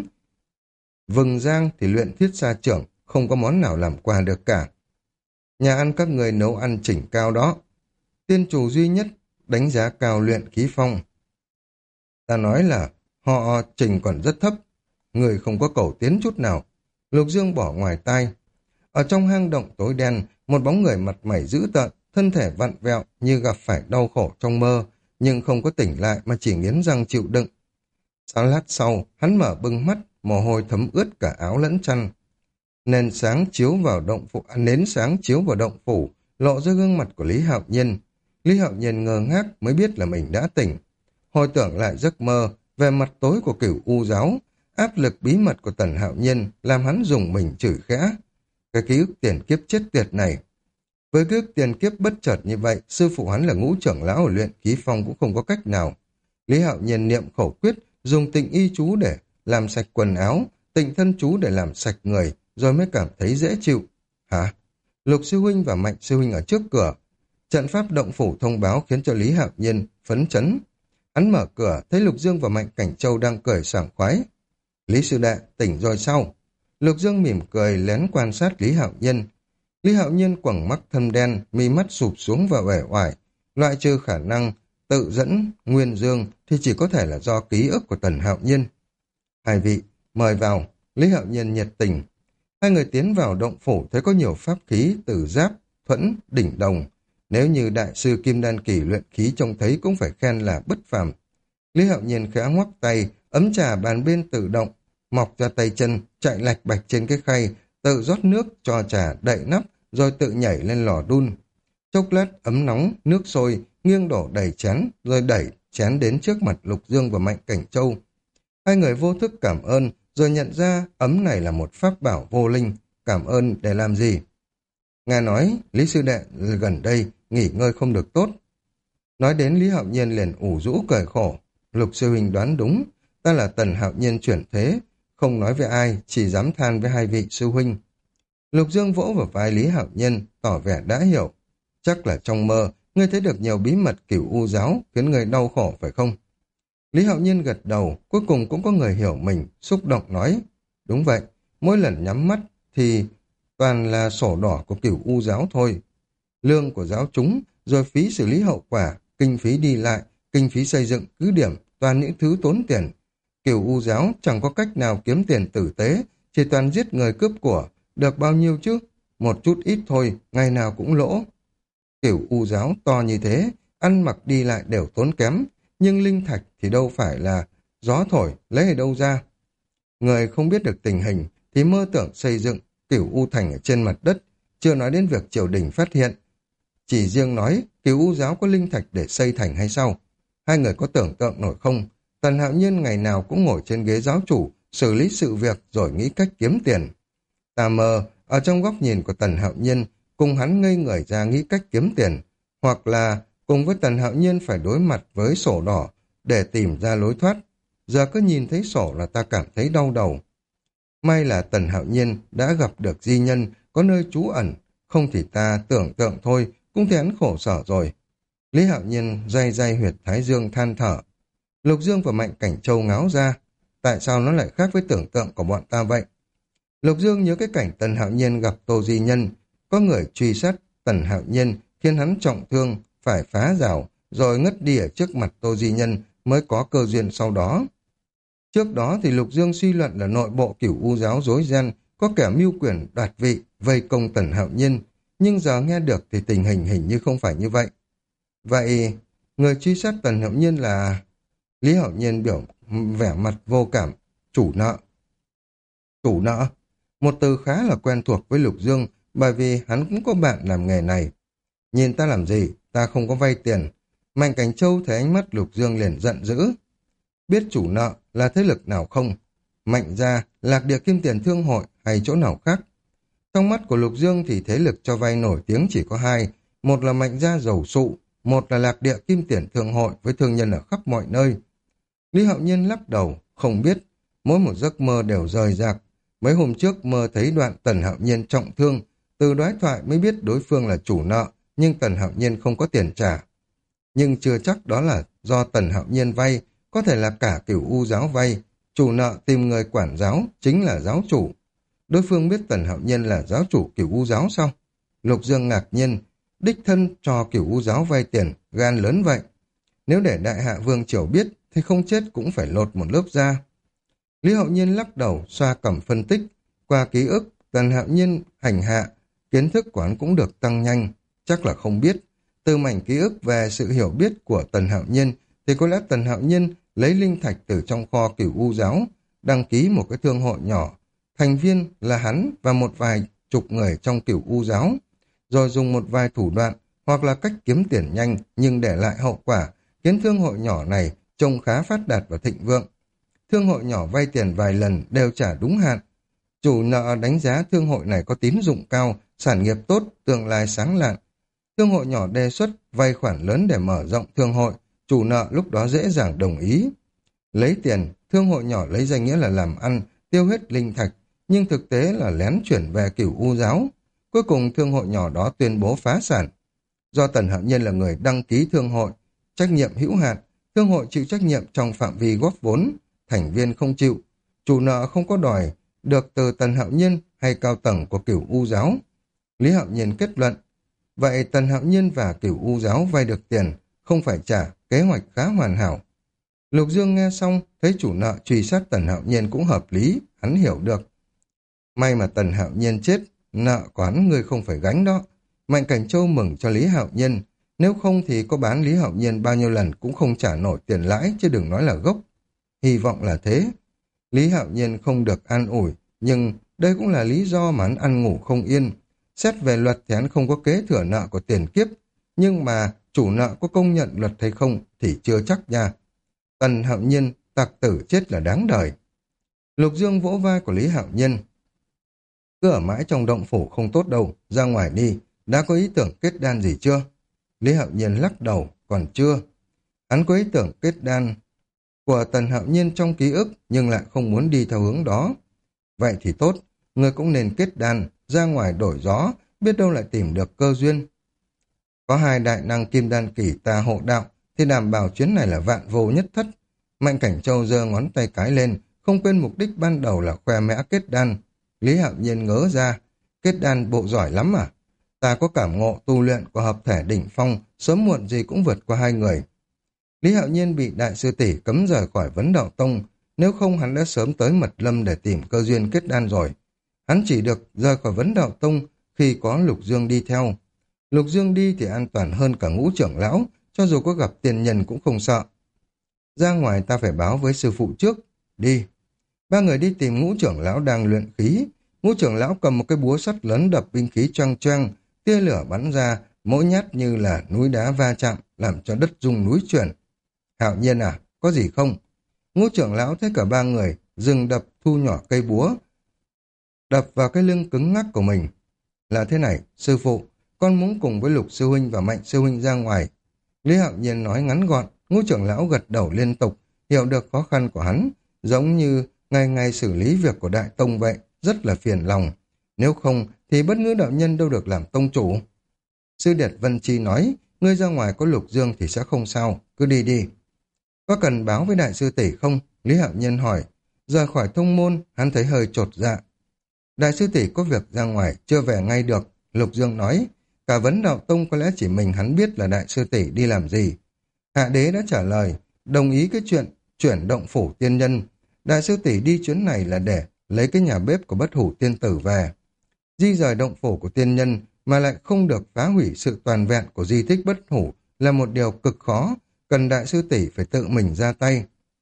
Vừng rang thì luyện thiết xa trưởng, không có món nào làm quà được cả. Nhà ăn các người nấu ăn chỉnh cao đó. Tiên chủ duy nhất đánh giá cao luyện khí phong. Ta nói là họ trình còn rất thấp, người không có cầu tiến chút nào. Lục Dương bỏ ngoài tai. Ở trong hang động tối đen, một bóng người mặt mày dữ tợn, thân thể vặn vẹo như gặp phải đau khổ trong mơ, nhưng không có tỉnh lại mà chỉ nghiến răng chịu đựng. Sau lát sau, hắn mở bừng mắt, mồ hôi thấm ướt cả áo lẫn chăn. Nến sáng chiếu vào động phủ, lộ ra gương mặt của Lý Hạo Nhiên. Lý Hạo Nhiên ngơ ngác mới biết là mình đã tỉnh. Hồi tưởng lại giấc mơ về mặt tối của Cửu U giáo, áp lực bí mật của Tần Hạo Nhiên làm hắn dùng mình chửi khẽ. Cái ký ức tiền kiếp chết tiệt này. Với ký ức tiền kiếp bất chợt như vậy, sư phụ hắn là ngũ trưởng lão ở luyện khí phong cũng không có cách nào. Lý Hạo Nhiên niệm khẩu quyết, dùng tịnh y chú để làm sạch quần áo, tịnh thân chú để làm sạch người, rồi mới cảm thấy dễ chịu. Hả? Lục sư huynh và Mạnh sư huynh ở trước cửa. Trận pháp động phủ thông báo khiến cho Lý Hạo Nhiên phấn chấn. Hắn mở cửa, thấy Lục Dương và Mạnh Cảnh Châu đang cười sảng khoái. Lý sư đệ, tỉnh rồi sao? Lục Dương mỉm cười lén quan sát Lý Hạo Nhiên. Lý Hạo Nhiên quầng mắt thâm đen, mi mắt sụp xuống và uể oải. Loại trừ khả năng tự dẫn Nguyên Dương thì chỉ có thể là do ký ức của Tần Hạo Nhiên. Hai vị, mời vào. Lý Hạo Nhiên nhiệt tình. Hai người tiến vào động phủ thấy có nhiều pháp khí, tử giáp, thuẫn, đỉnh đồng. Nếu như đại sư Kim Đan Kỳ luyện khí trông thấy cũng phải khen là bất phàm. Lý Hạo Nhiên khẽ ngoắc tay, ấm trà bàn bên tự động, mọc ra tay chân, chạy lạch bạch trên cái khay, tự rót nước cho trà đậy nắp, rồi tự nhảy lên lò đun. Chốc lát ấm nóng, nước sôi, nghiêng đổ đầy chén, rồi đẩy chén đến trước mặt Lục Dương và Mạnh Cảnh Châu. Hai người vô thức cảm ơn, rồi nhận ra ấm này là một pháp bảo vô linh. Cảm ơn để làm gì? Nghe nói, Lý sư đệ gần đây nghỉ ngơi không được tốt. Nói đến Lý Hạo Nhiên liền ủ rũ cười khổ. Lục sư huynh đoán đúng, ta là Tần Hạo Nhiên chuyển thế, không nói với ai, chỉ dám than với hai vị sư huynh. Lục Dương vỗ vào vai Lý Hạo Nhiên, tỏ vẻ đã hiểu. Chắc là trong mơ, ngươi thấy được nhiều bí mật Cửu U giáo, khiến người đau khổ phải không? Lý Hạo Nhiên gật đầu, cuối cùng cũng có người hiểu mình, xúc động nói. Đúng vậy, mỗi lần nhắm mắt thì toàn là sổ đỏ của Cửu U giáo thôi. Lương của giáo chúng, rồi phí xử lý hậu quả, kinh phí đi lại, kinh phí xây dựng cứ điểm, toàn những thứ tốn tiền. Cửu U giáo chẳng có cách nào kiếm tiền tử tế, chỉ toàn giết người cướp của, được bao nhiêu chứ? Một chút ít thôi, ngày nào cũng lỗ. Cửu U giáo to như thế, ăn mặc đi lại đều tốn kém, nhưng linh thạch thì đâu phải là gió thổi, lấy ở đâu ra. Người không biết được tình hình thì mơ tưởng xây dựng Cửu U Thành ở trên mặt đất, chưa nói đến việc triều đình phát hiện. Chỉ riêng nói Cửu U giáo có linh thạch để xây thành hay sao? Hai người có tưởng tượng nổi không? Tần Hạo Nhiên ngày nào cũng ngồi trên ghế giáo chủ, xử lý sự việc rồi nghĩ cách kiếm tiền. Ta mơ, ở trong góc nhìn của Tần Hạo Nhiên, cùng hắn ngây người ra nghĩ cách kiếm tiền, hoặc là cùng với Tần Hạo Nhiên phải đối mặt với sổ đỏ để tìm ra lối thoát. Giờ cứ nhìn thấy sổ là ta cảm thấy đau đầu. May là Tần Hạo Nhiên đã gặp được di nhân, có nơi trú ẩn, không thì ta tưởng tượng thôi, cũng thấy hắn khổ sở rồi. Lý Hạo Nhiên day day huyệt thái dương than thở. Lục Dương và Mạnh Cảnh Châu ngáo ra. Tại sao nó lại khác với tưởng tượng của bọn ta vậy? Lục Dương nhớ cái cảnh Tần Hạo Nhiên gặp Tô Di Nhân, có người truy sát Tần Hạo Nhiên khiến hắn trọng thương, phải phá rào, rồi ngất đi ở trước mặt Tô Di Nhân mới có cơ duyên sau đó. Trước đó thì Lục Dương suy luận là nội bộ Cửu U giáo rối ren, có kẻ mưu quyền đoạt vị, vây công Tần Hạo Nhiên, nhưng giờ nghe được thì tình hình hình như không phải như vậy. Vậy, người truy sát Tần Hạo Nhiên là... Lý Hạo Nhiên biểu vẻ mặt vô cảm, chủ nợ. Chủ nợ, một từ khá là quen thuộc với Lục Dương, bởi vì hắn cũng có bạn làm nghề này. Nhìn ta làm gì, ta không có vay tiền. Mạnh Cảnh Châu thấy ánh mắt Lục Dương liền giận dữ. Biết chủ nợ là thế lực nào không? Mạnh gia, Lạc Địa Kim Tiền Thương Hội hay chỗ nào khác? Trong mắt của Lục Dương thì thế lực cho vay nổi tiếng chỉ có hai, một là Mạnh gia Dầu Sụ, một là Lạc Địa Kim Tiền Thương Hội với thương nhân ở khắp mọi nơi. Lý Hạo Nhiên lắc đầu, không biết, mỗi một giấc mơ đều rời rạc. Mấy hôm trước mơ thấy đoạn Tần Hạo Nhiên trọng thương, từ đối thoại mới biết đối phương là chủ nợ, nhưng Tần Hạo Nhiên không có tiền trả. Nhưng chưa chắc đó là do Tần Hạo Nhiên vay, có thể là cả Cửu U giáo vay, chủ nợ tìm người quản giáo, chính là giáo chủ. Đối phương biết Tần Hạo Nhiên là giáo chủ Cửu U giáo sao? Lục Dương ngạc nhiên, đích thân cho Cửu U giáo vay tiền, gan lớn vậy. Nếu để Đại Hạ Vương Triều biết, thì không chết cũng phải lột một lớp da. Lý Hạo Nhiên lắc đầu, xoa cằm phân tích. Qua ký ức, Tần Hạo Nhiên hành hạ, kiến thức của hắn cũng được tăng nhanh. Chắc là không biết. Từ mảnh ký ức về sự hiểu biết của Tần Hạo Nhiên, thì có lẽ Tần Hạo Nhiên lấy linh thạch từ trong kho Cửu U giáo, đăng ký một cái thương hội nhỏ. Thành viên là hắn và một vài chục người trong Cửu U giáo. Rồi dùng một vài thủ đoạn, hoặc là cách kiếm tiền nhanh, nhưng để lại hậu quả, khiến thương hội nhỏ này trông khá phát đạt và thịnh vượng. Thương hội nhỏ vay tiền vài lần đều trả đúng hạn. Chủ nợ đánh giá thương hội này có tín dụng cao, sản nghiệp tốt, tương lai sáng lạn. Thương hội nhỏ đề xuất vay khoản lớn để mở rộng thương hội, chủ nợ lúc đó dễ dàng đồng ý. Lấy tiền, thương hội nhỏ lấy danh nghĩa là làm ăn, tiêu hết linh thạch, nhưng thực tế là lén chuyển về Cửu U giáo. Cuối cùng thương hội nhỏ đó tuyên bố phá sản. Do Tần Hạo Nhiên là người đăng ký thương hội, trách nhiệm hữu hạn, thương hội chịu trách nhiệm trong phạm vi góp vốn, thành viên không chịu, chủ nợ không có đòi được từ Tần Hạo Nhiên hay cao tầng của Cửu U giáo. Lý Hạo Nhiên kết luận, vậy Tần Hạo Nhiên và Cửu U giáo vay được tiền, không phải trả, kế hoạch khá hoàn hảo. Lục Dương nghe xong, thấy chủ nợ truy sát Tần Hạo Nhiên cũng hợp lý, hắn hiểu được. May mà Tần Hạo Nhiên chết, nợ của hắn người không phải gánh đó. Mạnh Cảnh Châu mừng cho Lý Hạo Nhiên, nếu không thì có bán Lý Hạo Nhiên bao nhiêu lần cũng không trả nổi tiền lãi, chứ đừng nói là gốc. Hy vọng là thế. Lý Hạo Nhiên không được an ủi, nhưng đây cũng là lý do mà hắn ăn ngủ không yên. Xét về luật thì hắn không có kế thừa nợ của tiền kiếp, nhưng mà chủ nợ có công nhận luật hay không thì chưa chắc nha. Tần Hạo Nhiên, tặc tử chết là đáng đời. Lục Dương vỗ vai của Lý Hạo Nhiên. Cứ ở mãi trong động phủ không tốt đâu, ra ngoài đi, đã có ý tưởng kết đan gì chưa? Lý Hạo Nhiên lắc đầu, còn chưa. Hắn có ý tưởng kết đan của Tần Hạo Nhiên trong ký ức, nhưng lại không muốn đi theo hướng đó. Vậy thì tốt, người cũng nên kết đan, ra ngoài đổi gió, biết đâu lại tìm được cơ duyên. Có hai đại năng kim đan kỳ ta hộ đạo, thì đảm bảo chuyến này là vạn vô nhất thất. Mạnh Cảnh Châu giơ ngón tay cái lên, không quên mục đích ban đầu là khoe mẽ kết đan. Lý Hạo Nhiên ngớ ra, kết đan bộ giỏi lắm à? Ta có cảm ngộ tu luyện của hợp thể đỉnh phong, sớm muộn gì cũng vượt qua hai người. Lý Hạo Nhiên bị đại sư tỷ cấm rời khỏi Vấn Đạo Tông, nếu không hắn đã sớm tới Mật Lâm để tìm cơ duyên kết đan rồi. Hắn chỉ được rời khỏi Vấn Đạo Tông khi có Lục Dương đi theo. Lục Dương đi thì an toàn hơn cả Ngũ trưởng lão, cho dù có gặp tiền nhân cũng không sợ. Ra ngoài ta phải báo với sư phụ trước. Đi. Ba người đi tìm ngũ trưởng lão đang luyện khí. Ngũ trưởng lão cầm một cái búa sắt lớn đập binh khí choang choang, tia lửa bắn ra, mỗi nhát như là núi đá va chạm, làm cho đất rung núi chuyển. Hạo Nhiên à, có gì không? Ngũ trưởng lão thấy cả ba người dừng đập, thu nhỏ cây búa, đập vào cái lưng cứng ngắc của mình. Là thế này, sư phụ, con muốn cùng với Lục sư huynh và Mạnh sư huynh ra ngoài. Lý Hạo Nhiên nói ngắn gọn. Ngũ trưởng lão gật đầu liên tục, hiểu được khó khăn của hắn, giống như ngày ngày xử lý việc của đại tông vậy, rất là phiền lòng. Nếu không thì bất ngữ đạo nhân đâu được làm tông chủ. Sư Điệt Vân Chi nói, ngươi ra ngoài có Lục Dương thì sẽ không sao, cứ đi đi. Có cần báo với đại sư tỷ không? Lý Hạo Nhiên hỏi. Rời khỏi thông môn, hắn thấy hơi chột dạ. Đại sư tỷ có việc ra ngoài, chưa về ngay được. Lục Dương nói, cả vấn đạo tông có lẽ chỉ mình hắn biết là đại sư tỷ đi làm gì. Hạ đế đã trả lời, đồng ý cái chuyện chuyển động phủ tiên nhân. Đại sư tỷ đi chuyến này là để lấy cái nhà bếp của bất hủ tiên tử về. Di rời động phủ của tiên nhân mà lại không được phá hủy sự toàn vẹn của di tích bất hủ là một điều cực khó, cần đại sư tỷ phải tự mình ra tay.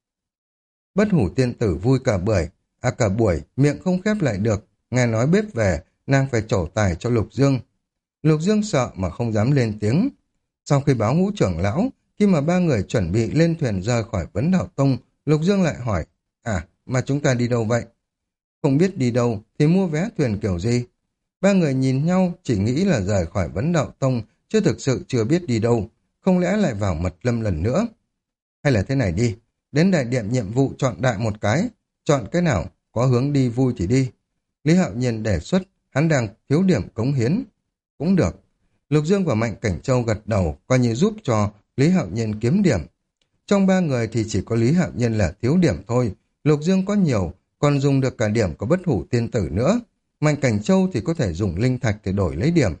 Bất hủ tiên tử vui cả buổi, miệng không khép lại được, nghe nói bếp về, nàng phải trổ tài cho Lục Dương. Lục Dương sợ mà không dám lên tiếng. Sau khi báo ngũ trưởng lão, khi mà ba người chuẩn bị lên thuyền rời khỏi Vấn Đạo Tông, Lục Dương lại hỏi, mà chúng ta đi đâu vậy? Không biết đi đâu thì mua vé thuyền kiểu gì? Ba người nhìn nhau chỉ nghĩ là rời khỏi Vấn Đạo Tông, chứ thực sự chưa biết đi đâu, không lẽ lại vào Mật Lâm lần nữa? Hay là thế này đi, đến đại điện nhiệm vụ chọn đại một cái, chọn cái nào, có hướng đi vui thì đi. Lý Hạo Nhiên đề xuất, hắn đang thiếu điểm cống hiến. Cũng được. Lục Dương và Mạnh Cảnh Châu gật đầu, coi như giúp cho Lý Hạo Nhiên kiếm điểm. Trong ba người thì chỉ có Lý Hạo Nhiên là thiếu điểm thôi, Lục Dương có nhiều, còn dùng được cả điểm của bất hủ tiên tử nữa. Mạnh Cảnh Châu thì có thể dùng linh thạch để đổi lấy điểm.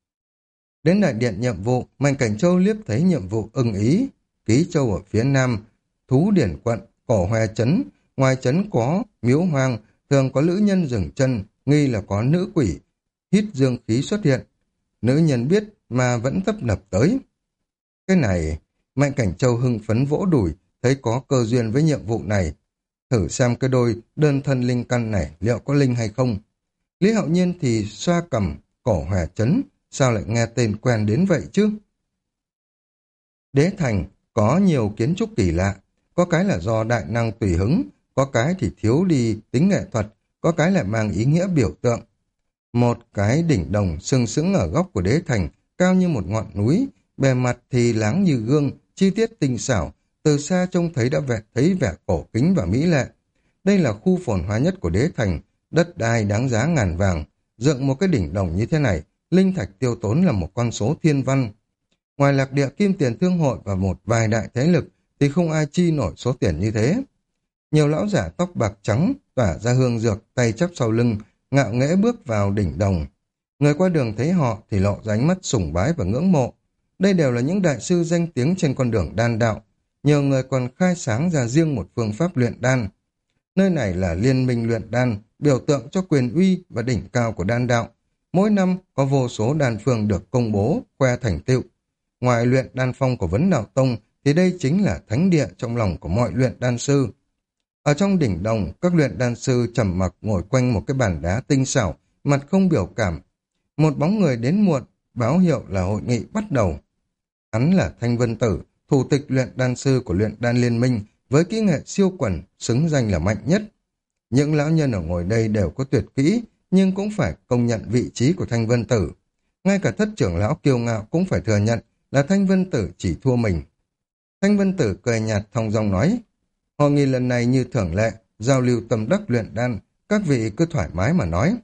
Đến đại điện nhiệm vụ, Mạnh Cảnh Châu liếc thấy nhiệm vụ ưng ý. Ký Châu ở phía nam, Thú Điển quận, Cổ Hoe trấn, ngoài trấn có miếu hoang, thường có lữ nhân dừng chân, nghi là có nữ quỷ, hít dương khí xuất hiện. Nữ nhân biết mà vẫn tấp nập tới. Cái này, Mạnh Cảnh Châu hưng phấn vỗ đùi, thấy có cơ duyên với nhiệm vụ này. Thử xem cái đôi đơn thân linh căn này liệu có linh hay không. Lý Hạo Nhiên thì xoa cằm, Cổ Hoe trấn, sao lại nghe tên quen đến vậy chứ? Đế thành có nhiều kiến trúc kỳ lạ, có cái là do đại năng tùy hứng, có cái thì thiếu đi tính nghệ thuật, có cái lại mang ý nghĩa biểu tượng. Một cái đỉnh đồng sừng sững ở góc của đế thành, cao như một ngọn núi, bề mặt thì láng như gương, chi tiết tinh xảo, từ xa trông thấy đã thấy vẻ cổ kính và mỹ lệ. Đây là khu phồn hoa nhất của đế thành, đất đai đáng giá ngàn vàng. Dựng một cái đỉnh đồng như thế này, linh thạch tiêu tốn là một con số thiên văn. Ngoài Lạc Địa Kim Tiền Thương Hội và một vài đại thế lực thì không ai chi nổi số tiền như thế. Nhiều lão giả tóc bạc trắng tỏa ra hương dược, tay chắp sau lưng, ngạo nghễ bước vào đỉnh đồng. Người qua đường thấy họ thì lộ ra ánh mắt sùng bái và ngưỡng mộ. Đây đều là những đại sư danh tiếng trên con đường đan đạo. Nhiều người còn khai sáng ra riêng một phương pháp luyện đan. Nơi này là liên minh luyện đan, biểu tượng cho quyền uy và đỉnh cao của đan đạo. Mỗi năm có vô số đan phương được công bố, khoe thành tựu. Ngoài luyện đan phong của Vấn Đạo Tông thì đây chính là thánh địa trong lòng của mọi luyện đan sư. Ở trong đỉnh đồng, các luyện đan sư trầm mặc ngồi quanh một cái bàn đá tinh xảo, mặt không biểu cảm. Một bóng người đến muộn, báo hiệu là hội nghị bắt đầu. Hắn là Thanh Vân Tử, thủ tịch luyện đan sư của luyện đan liên minh, với kỹ nghệ siêu quần, xứng danh là mạnh nhất. Những lão nhân ở ngồi đây đều có tuyệt kỹ, nhưng cũng phải công nhận vị trí của Thanh Vân Tử. Ngay cả thất trưởng lão kiêu ngạo cũng phải thừa nhận là Thanh Vân Tử chỉ thua mình. Thanh Vân Tử cười nhạt thong dong nói, hội nghị lần này như thường lệ, giao lưu tâm đắc luyện đan, các vị cứ thoải mái mà nói.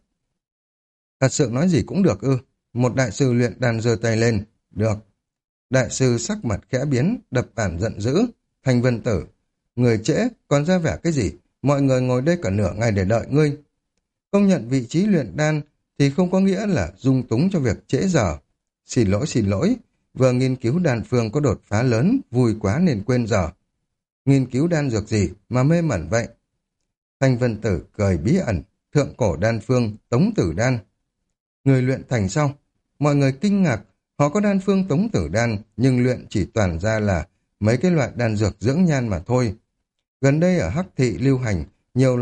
Thật sự nói gì cũng được ư? Một đại sư luyện đan giơ tay lên, được. Đại sư sắc mặt khẽ biến, đập bàn giận dữ. Thanh Vân Tử, người trễ, còn ra vẻ cái gì? Mọi người ngồi đây cả nửa ngày để đợi ngươi. Công nhận vị trí luyện đan thì không có nghĩa là dung túng cho việc trễ giờ. Xin lỗi, vừa nghiên cứu đan phương có đột phá lớn, vui quá nên quên giờ. Nghiên cứu đan dược gì mà mê mẩn vậy? Thanh Vân Tử cười bí ẩn, thượng cổ đan phương, tống tử đan. Người luyện thành sao? Mọi người kinh ngạc, họ có đan phương tống tử đan, nhưng luyện chỉ toàn ra là mấy cái loại đan dược dưỡng nhan mà thôi. Gần đây ở Hắc Thị lưu hành, nhiều loại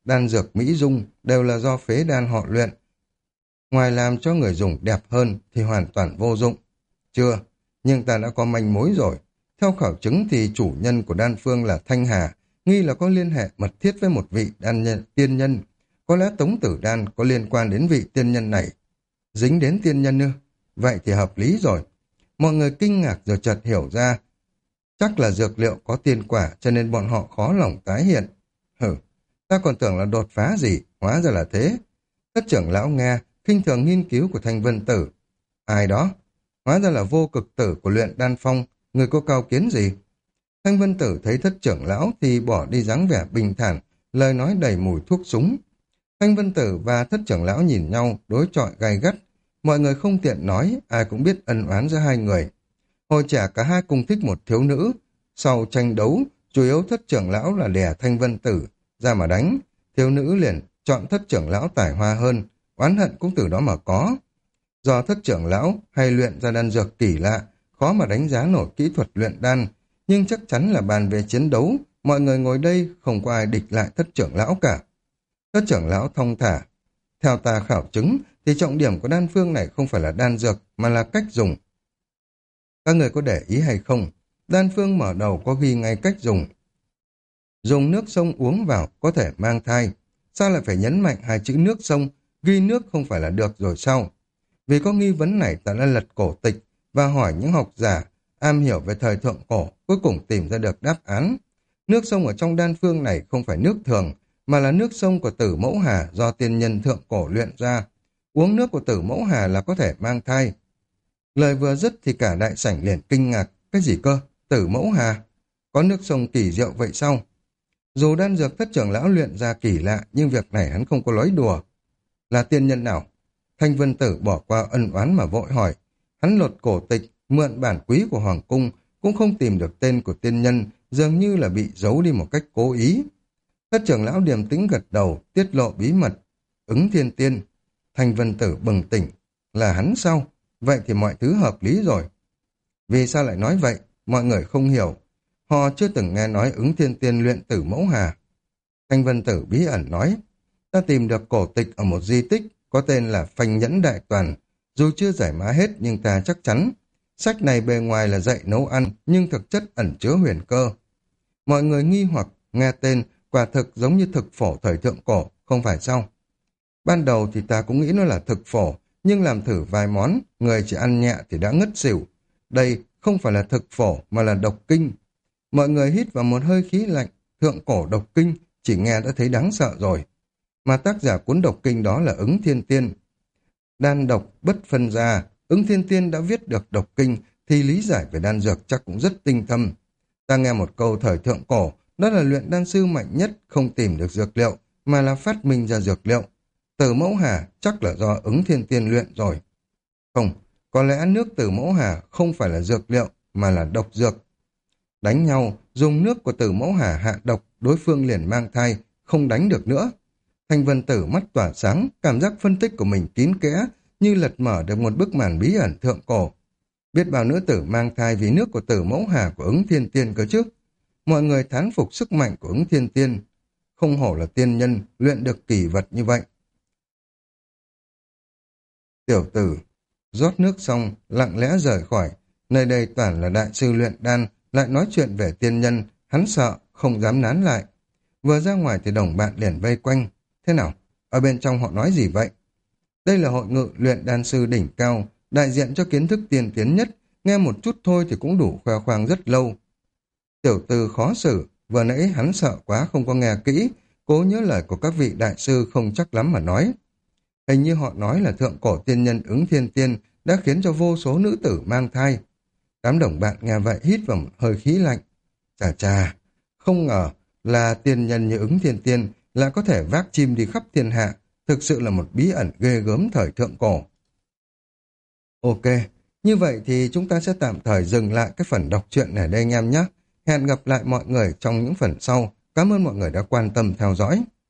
đan dược mỹ dung đều là do phế đan họ luyện. Ngoài làm cho người dùng đẹp hơn thì hoàn toàn vô dụng. Chưa, nhưng ta đã có manh mối rồi. Theo khảo chứng thì chủ nhân của đan phương là Thanh Hà, nghi là có liên hệ mật thiết với một vị tiên nhân. Có lẽ Tống Tử Đan có liên quan đến vị tiên nhân này. Dính đến tiên nhân ư? Vậy thì hợp lý rồi. Mọi người kinh ngạc rồi chợt hiểu ra. Chắc là dược liệu có tiên quả cho nên bọn họ khó lòng tái hiện. Hử, ta còn tưởng là đột phá gì, hóa ra là thế. Thất trưởng lão nghe, khinh thường nghiên cứu của Thanh Vân Tử. Ai đó? Hóa ra là vô cực tử của luyện đan phong, người có cao kiến gì? Thanh Vân Tử thấy thất trưởng lão thì bỏ đi dáng vẻ bình thản, lời nói đầy mùi thuốc súng. Thanh Vân Tử và thất trưởng lão nhìn nhau, đối chọi gay gắt. Mọi người không tiện nói, ai cũng biết ân oán giữa hai người. Hồi trẻ cả hai cùng thích một thiếu nữ. Sau tranh đấu, chủ yếu thất trưởng lão là đè Thanh Vân Tử ra mà đánh. Thiếu nữ liền chọn thất trưởng lão tài hoa hơn, oán hận cũng từ đó mà có. Do thất trưởng lão hay luyện ra đan dược kỳ lạ, khó mà đánh giá nổi kỹ thuật luyện đan, nhưng chắc chắn là bàn về chiến đấu, mọi người ngồi đây không có ai địch lại thất trưởng lão cả. Thất trưởng lão thong thả. Theo ta khảo chứng, thì trọng điểm của đan phương này không phải là đan dược, mà là cách dùng. Các người có để ý hay không? Đan phương mở đầu có ghi ngay cách dùng. Dùng nước sông uống vào có thể mang thai. Sao lại phải nhấn mạnh hai chữ nước sông, ghi nước không phải là được rồi sao? Vì có nghi vấn này ta đã lật cổ tịch và hỏi những học giả am hiểu về thời thượng cổ, cuối cùng tìm ra được đáp án. Nước sông ở trong đan phương này không phải nước thường, mà là nước sông của Tử Mẫu Hà do tiên nhân thượng cổ luyện ra. Uống nước của Tử Mẫu Hà là có thể mang thai. Lời vừa dứt thì cả đại sảnh liền kinh ngạc. Cái gì cơ? Tử Mẫu Hà? Có nước sông kỳ diệu vậy sao? Dù đan dược thất trưởng lão luyện ra kỳ lạ, nhưng việc này hắn không có nói đùa. Là tiên nhân nào? Thanh Vân Tử bỏ qua ân oán mà vội hỏi. Hắn lột cổ tịch, mượn bản quý của Hoàng Cung, cũng không tìm được tên của tiên nhân, dường như là bị giấu đi một cách cố ý. Thất trưởng lão điềm tĩnh gật đầu, tiết lộ bí mật. Ứng Thiên Tiên. Thanh Vân Tử bừng tỉnh. Là hắn sao? Vậy thì mọi thứ hợp lý rồi. Vì sao lại nói vậy? Mọi người không hiểu. Họ chưa từng nghe nói Ứng Thiên Tiên luyện Tử Mẫu Hà. Thanh Vân Tử bí ẩn nói. Ta tìm được cổ tịch ở một di tích có tên là Phanh Nhẫn Đại Toàn. Dù chưa giải mã hết nhưng ta chắc chắn. Sách này bề ngoài là dạy nấu ăn nhưng thực chất ẩn chứa huyền cơ. Mọi người nghi hoặc nghe tên quả thực giống như thực phổ thời thượng cổ, không phải sao? Ban đầu thì ta cũng nghĩ nó là thực phổ, nhưng làm thử vài món, người chỉ ăn nhẹ thì đã ngất xỉu. Đây không phải là thực phổ mà là độc kinh. Mọi người hít vào một hơi khí lạnh, thượng cổ độc kinh, chỉ nghe đã thấy đáng sợ rồi. Mà tác giả cuốn độc kinh đó là Ứng Thiên Tiên. Đan độc bất phân ra, Ứng Thiên Tiên đã viết được độc kinh thì lý giải về đan dược chắc cũng rất tinh thâm. Ta nghe một câu thời thượng cổ, đó là luyện đan sư mạnh nhất không tìm được dược liệu, mà là phát minh ra dược liệu. Tử Mẫu Hà chắc là do Ứng Thiên Tiên luyện rồi. Không, có lẽ nước Tử Mẫu Hà không phải là dược liệu, mà là độc dược. Đánh nhau, dùng nước của Tử Mẫu Hà hạ độc, đối phương liền mang thai, không đánh được nữa. Thanh Vân Tử mắt tỏa sáng, cảm giác phân tích của mình kín kẽ, như lật mở được một bức màn bí ẩn thượng cổ. Biết bao nữ tử mang thai vì nước của Tử Mẫu Hà của Ứng Thiên Tiên cơ chứ. Mọi người thán phục sức mạnh của Ứng Thiên Tiên. Không hổ là tiên nhân, luyện được kỳ vật như vậy. Tiểu tử, rót nước xong, lặng lẽ rời khỏi. Nơi đây toàn là đại sư luyện đan, lại nói chuyện về tiên nhân, hắn sợ, không dám nán lại. Vừa ra ngoài thì đồng bạn liền vây quanh. Thế nào? Ở bên trong họ nói gì vậy? Đây là hội ngự luyện đan sư đỉnh cao, đại diện cho kiến thức tiên tiến nhất, nghe một chút thôi thì cũng đủ khoe khoang rất lâu. Tiểu tử khó xử, vừa nãy hắn sợ quá không có nghe kỹ, cố nhớ lời của các vị đại sư không chắc lắm mà nói. Hình như họ nói là thượng cổ tiên nhân Ứng Thiên Tiên đã khiến cho vô số nữ tử mang thai. Đám đồng bạn nghe vậy hít vào một hơi khí lạnh. Chà chà, không ngờ là tiên nhân như Ứng Thiên Tiên lại có thể vác chim đi khắp thiên hạ, thực sự là một bí ẩn ghê gớm thời thượng cổ. Ok, như vậy thì chúng ta sẽ tạm thời dừng lại cái phần đọc truyện này đây anh em nhé. Hẹn gặp lại mọi người trong những phần sau. Cảm ơn mọi người đã quan tâm theo dõi.